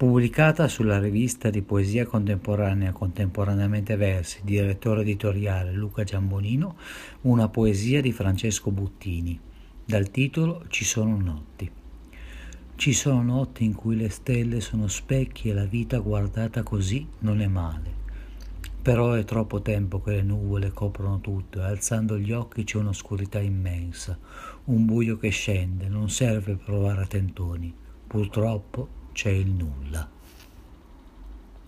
Pubblicata sulla rivista di poesia contemporanea Contemporaneamente Versi, direttore editoriale Luca Giambonino, una poesia di Francesco Buttini, dal titolo Ci sono notti. Ci sono notti in cui le stelle sono specchi e la vita guardata così non è male. Però è troppo tempo che le nuvole coprono tutto e alzando gli occhi c'è un'oscurità immensa, un buio che scende, non serve provare a tentoni. Purtroppo c'è il nulla.